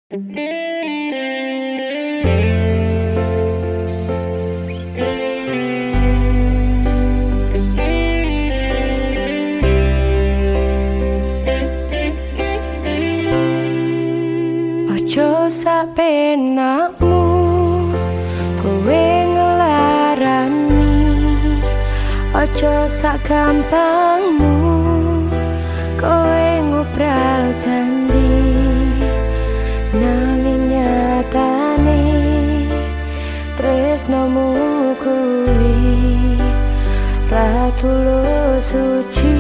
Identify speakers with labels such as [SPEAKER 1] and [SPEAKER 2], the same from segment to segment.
[SPEAKER 1] Ojo sak penakmu kowe ngelarani, ojo sak gampangmu kowe ngobral janji. Nanging nyatane tresnomu kuwi ra tulus suci.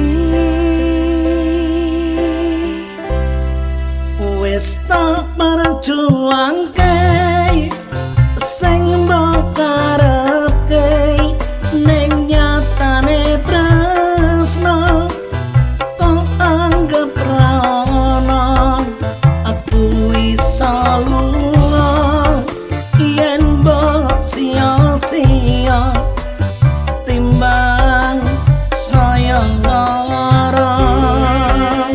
[SPEAKER 2] Wis tak perjuangke sing mbok karepke, ning nyatane tresno kok anggap ra ono. Aku iso lunga yen mbok sia-sia timbang saya ngarang.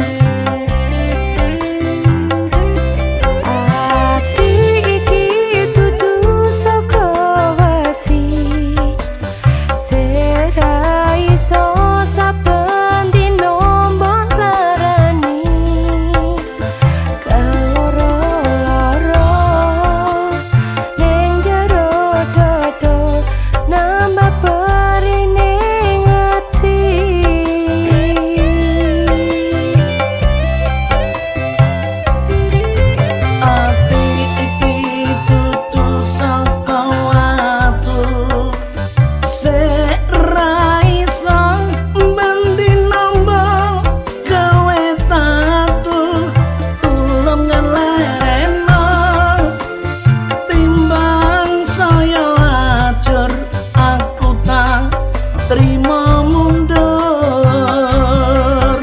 [SPEAKER 2] Terima mundur.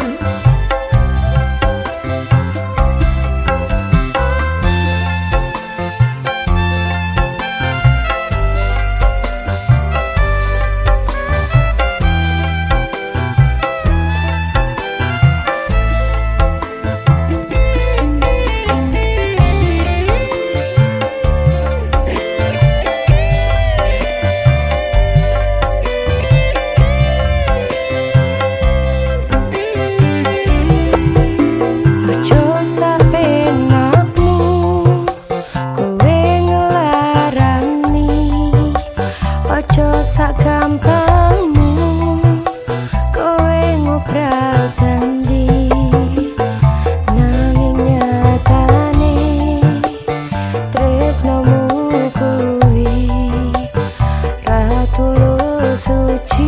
[SPEAKER 1] Sak gampangmu kowe ngobral janji. Nanging nyatane tresnomu kuwi ra tulus suci.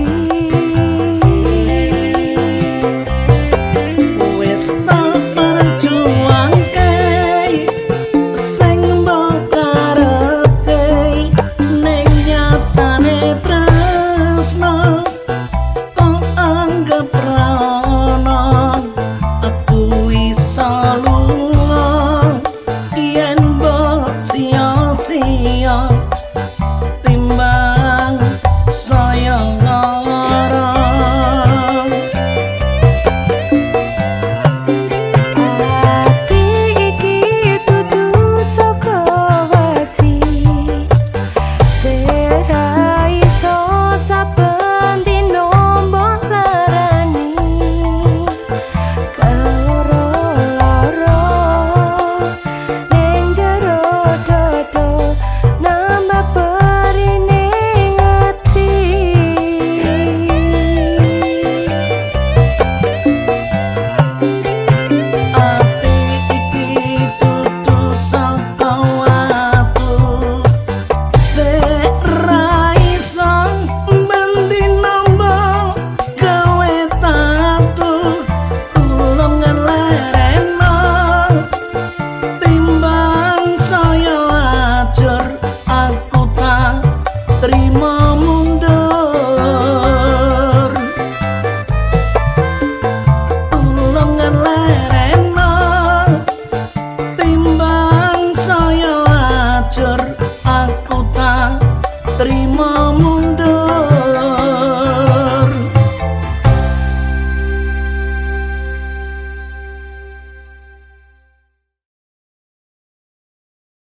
[SPEAKER 2] Wis tak perjuangke sing mbok karepke, ning nyatane tresno kok anggap ra ono. Aku iso